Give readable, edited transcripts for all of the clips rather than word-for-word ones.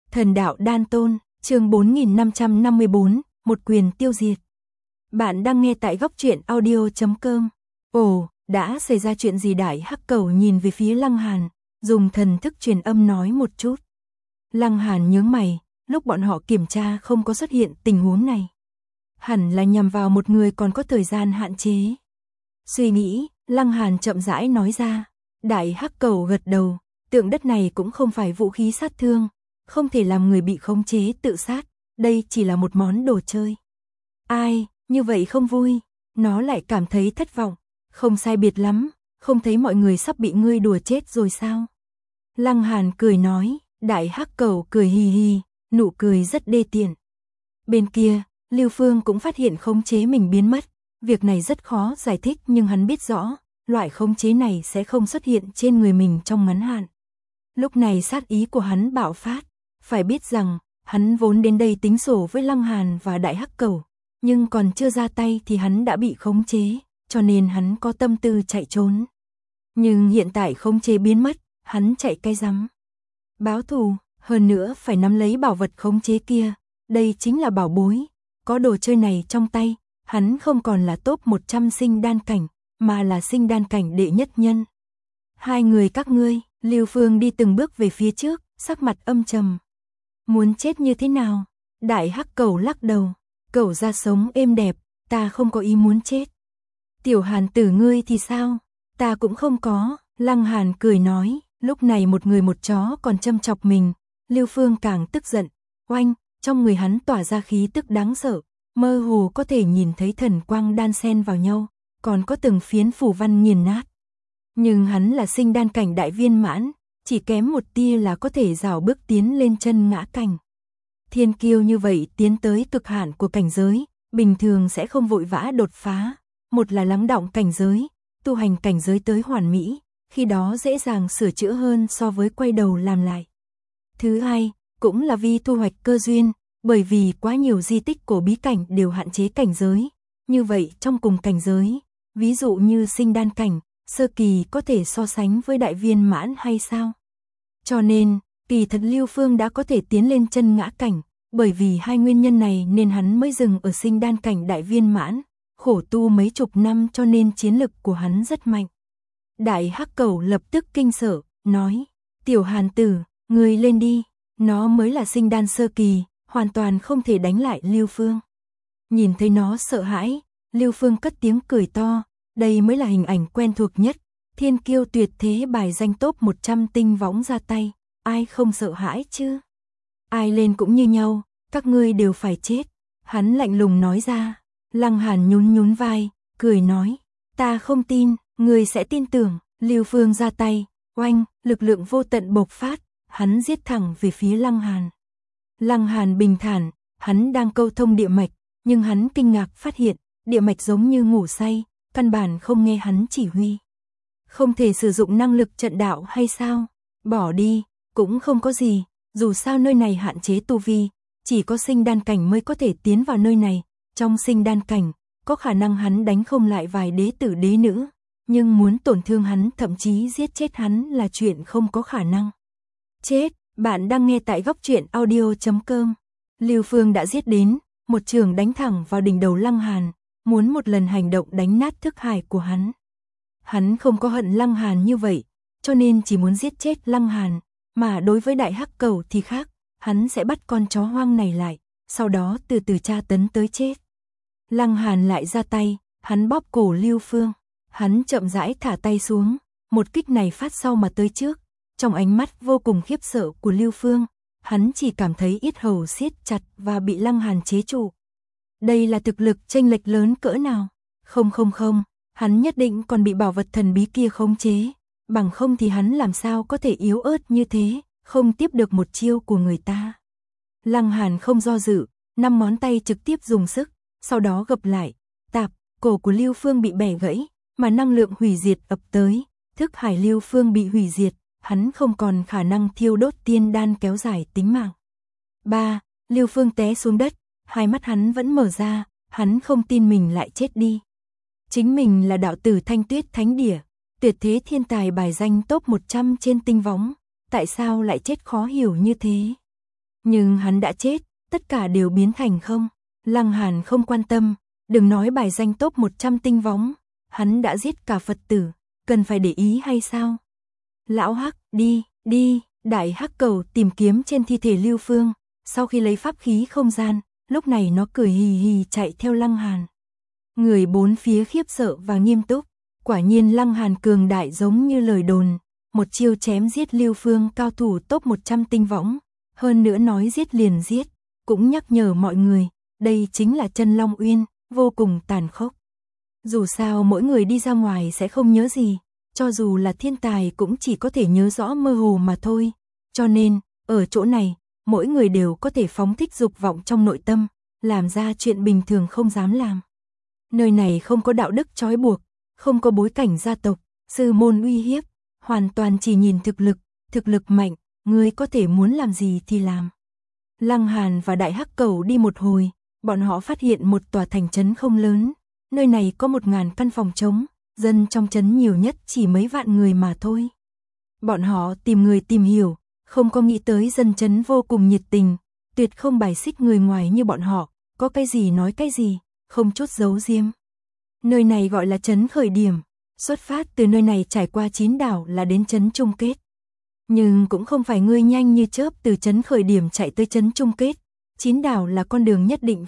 Thần đạo đan tôn, chương 4554, một quyền tiêu diệt. Bạn đang nghe tại góc truyện audio.com. Ồ, đã xảy ra chuyện gì? Đại Hắc Cẩu nhìn về phía Lăng Hàn, dùng thần thức truyền âm nói một chút. Lăng Hàn nhướng mày, lúc bọn họ kiểm tra không có xuất hiện tình huống này. Hẳn là nhằm vào một người còn có thời gian hạn chế. Suy nghĩ, Lăng Hàn chậm rãi nói ra. Đại Hắc Cẩu gật đầu, tượng đất này cũng không phải vũ khí sát thương, không thể làm người bị khống chế tự sát, đây chỉ là một món đồ chơi. Ai, như vậy không vui, nó lại cảm thấy thất vọng, không sai biệt lắm, không thấy mọi người sắp bị ngươi đùa chết rồi sao? Lăng Hàn cười nói, Đại Hắc Cẩu cười hì hì, nụ cười rất đê tiện. Bên kia, Lưu Phương cũng phát hiện khống chế mình biến mất, việc này rất khó giải thích nhưng hắn biết rõ, loại khống chế này sẽ không xuất hiện trên người mình trong ngắn hạn. Lúc này sát ý của hắn bạo phát, phải biết rằng, hắn vốn đến đây tính sổ với Lăng Hàn và Đại Hắc Cẩu, nhưng còn chưa ra tay thì hắn đã bị khống chế, cho nên hắn có tâm tư chạy trốn. Nhưng hiện tại khống chế biến mất, hắn chạy cái rắm. Báo thù, hơn nữa phải nắm lấy bảo vật khống chế kia, đây chính là bảo bối, có đồ chơi này trong tay, hắn không còn là top 100 sinh đan cảnh, mà là sinh đan cảnh đệ nhất nhân. Hai người các ngươi, Lưu Phương đi từng bước về phía trước, sắc mặt âm trầm. Muốn chết như thế nào? Đại Hắc Cẩu lắc đầu, cẩu ra sống êm đẹp, ta không có ý muốn chết. Tiểu Hàn tử ngươi thì sao? Ta cũng không có, Lăng Hàn cười nói, lúc này một người một chó còn châm chọc mình, Lưu Phương càng tức giận, oanh, trong người hắn tỏa ra khí tức đáng sợ, mơ hồ có thể nhìn thấy thần quang đan xen vào nhau, còn có từng phiến phủ văn nghiền nát. Nhưng hắn là sinh đan cảnh đại viên mãn, chỉ kém một tia là có thể rào bước tiến lên chân ngã cảnh. Thiên kiêu như vậy tiến tới cực hạn của cảnh giới, bình thường sẽ không vội vã đột phá, một là lắng đọng cảnh giới, tu hành cảnh giới tới hoàn mỹ, khi đó dễ dàng sửa chữa hơn so với quay đầu làm lại. Thứ hai, cũng là vì thu hoạch cơ duyên, bởi vì quá nhiều di tích cổ bí cảnh đều hạn chế cảnh giới, như vậy trong cùng cảnh giới, ví dụ như sinh đan cảnh, sơ kỳ có thể so sánh với đại viên mãn hay sao? Cho nên, kỳ thật Lưu Phương đã có thể tiến lên chân ngã cảnh, bởi vì hai nguyên nhân này nên hắn mới dừng ở sinh đan cảnh đại viên mãn, khổ tu mấy chục năm cho nên chiến lực của hắn rất mạnh. Đại Hắc Cẩu lập tức kinh sợ, nói, Tiểu Hàn tử, ngươi lên đi, nó mới là sinh đan sơ kỳ, hoàn toàn không thể đánh lại Lưu Phương. Nhìn thấy nó sợ hãi, Lưu Phương cất tiếng cười to, đây mới là hình ảnh quen thuộc nhất, thiên kiêu tuyệt thế bài danh top 100 tinh võng ra tay, ai không sợ hãi chứ? Ai lên cũng như nhau, các ngươi đều phải chết. Hắn lạnh lùng nói ra. Lăng Hàn nhún nhún vai, cười nói, ta không tin, ngươi sẽ tin tưởng. Lưu Phương ra tay, oanh, lực lượng vô tận bộc phát, hắn giết thẳng về phía Lăng Hàn. Lăng Hàn bình thản, hắn đang câu thông địa mạch, nhưng hắn kinh ngạc phát hiện, địa mạch giống như ngủ say, căn bản không nghe hắn chỉ huy. Không thể sử dụng năng lực trận đạo hay sao? Bỏ đi, cũng không có gì, dù sao nơi này hạn chế tu vi, chỉ có sinh đan cảnh mới có thể tiến vào nơi này, trong sinh đan cảnh, có khả năng hắn đánh không lại vài đế tử đế nữ, nhưng muốn tổn thương hắn thậm chí giết chết hắn là chuyện không có khả năng. Chết, bạn đang nghe tại góc truyện audio.com. Lưu Phương đã giết đến, một trường đánh thẳng vào đỉnh đầu Lăng Hàn, muốn một lần hành động đánh nát thức hải của hắn. Hắn không có hận Lăng Hàn như vậy, cho nên chỉ muốn giết chết Lăng Hàn, mà đối với Đại Hắc Cẩu thì khác, hắn sẽ bắt con chó hoang này lại, sau đó từ từ tra tấn tới chết. Lăng Hàn lại ra tay, hắn bóp cổ Lưu Phương, hắn chậm rãi thả tay xuống, một kích này phát sau mà tới trước, trong ánh mắt vô cùng khiếp sợ của Lưu Phương, hắn chỉ cảm thấy yết hầu siết chặt và bị Lăng Hàn chế trụ. Đây là thực lực chênh lệch lớn cỡ nào? Không, hắn nhất định còn bị bảo vật thần bí kia khống chế, bằng không thì hắn làm sao có thể yếu ớt như thế, không tiếp được một chiêu của người ta. Lăng Hàn không do dự, 5 ngón tay trực tiếp dùng sức, sau đó gập lại, tạp, cổ của Lưu Phương bị bẻ gãy, mà năng lượng hủy diệt ập tới, thức hải Lưu Phương bị hủy diệt, hắn không còn khả năng thiêu đốt tiên đan kéo dài tính mạng. 3. Lưu Phương té xuống đất, hai mắt hắn vẫn mở ra, hắn không tin mình lại chết đi. Chính mình là đạo tử Thanh Tuyết Thánh Địa, tuyệt thế thiên tài bài danh top 100 trên tinh võng, tại sao lại chết khó hiểu như thế? Nhưng hắn đã chết, tất cả đều biến thành không. Lăng Hàn không quan tâm, đừng nói bài danh top 100 tinh võng, hắn đã giết cả Phật tử, cần phải để ý hay sao? Lão Hắc, đi, Đại Hắc Cầu tìm kiếm trên thi thể Lưu Phương, sau khi lấy pháp khí không gian, lúc này nó cười hì hì chạy theo Lăng Hàn. Người bốn phía khiếp sợ và nghiêm túc, quả nhiên Lăng Hàn cường đại giống như lời đồn, một chiêu chém giết Lưu Phương cao thủ top 100 tinh võng, hơn nữa nói giết liền giết, cũng nhắc nhở mọi người, đây chính là chân Long Uyên, vô cùng tàn khốc. Dù sao mỗi người đi ra ngoài sẽ không nhớ gì, cho dù là thiên tài cũng chỉ có thể nhớ rõ mơ hồ mà thôi, cho nên, ở chỗ này, mỗi người đều có thể phóng thích dục vọng trong nội tâm, làm ra chuyện bình thường không dám làm. Nơi này không có đạo đức trói buộc, không có bối cảnh gia tộc, sư môn uy hiếp, hoàn toàn chỉ nhìn thực lực mạnh, ngươi có thể muốn làm gì thì làm. Lăng Hàn và Đại Hắc Cầu đi một hồi, bọn họ phát hiện một tòa thành trấn không lớn, nơi này có 1000 căn phòng trống, dân trong trấn nhiều nhất chỉ mấy vạn người mà thôi. Bọn họ tìm người tìm hiểu, không có nghĩ tới dân trấn vô cùng nhiệt tình, tuyệt không bài xích người ngoài như bọn họ, có cái gì nói cái gì, không chút giấu giếm. Nơi này gọi là trấn khởi điểm, xuất phát từ nơi này trải qua 9 đảo là đến trấn chung kết. Nhưng cũng không phải ngươi nhanh như chớp từ trấn khởi điểm chạy tới trấn chung kết, 9 đảo là con đường nhất định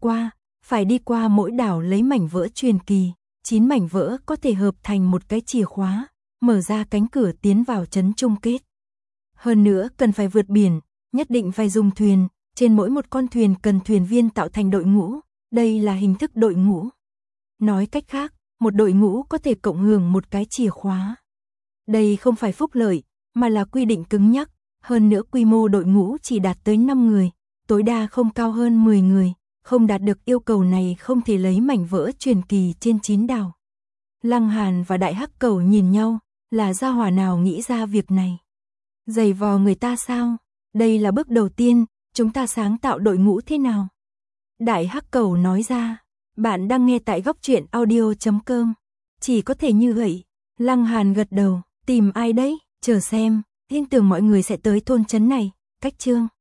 phải đi qua mỗi đảo lấy mảnh vỡ truyền kỳ, 9 mảnh vỡ có thể hợp thành một cái chìa khóa, mở ra cánh cửa tiến vào trấn chung kết. Hơn nữa cần phải vượt biển, nhất định phải dùng thuyền, trên mỗi một con thuyền cần thuyền viên tạo thành đội ngũ, đây là hình thức đội ngũ. Nói cách khác, một đội ngũ có thể cộng hưởng một cái chìa khóa. Đây không phải phúc lợi, mà là quy định cứng nhắc, hơn nữa quy mô đội ngũ chỉ đạt tới 5 người, tối đa không cao hơn 10 người, không đạt được yêu cầu này không thể lấy mảnh vỡ truyền kỳ trên 9 đảo. Lăng Hàn và Đại Hắc Cầu nhìn nhau, là gia hỏa nào nghĩ ra việc này? Giày vò người ta sao? Đây là bước đầu tiên, chúng ta sáng tạo đội ngũ thế nào? Đại Hắc Cầu nói ra, bạn đang nghe tại Góc Truyện Audio.com. Chỉ có thể như vậy. Lăng Hàn gật đầu, tìm ai đấy? Chờ xem, tin tưởng mọi người sẽ tới thôn trấn này. Cách chương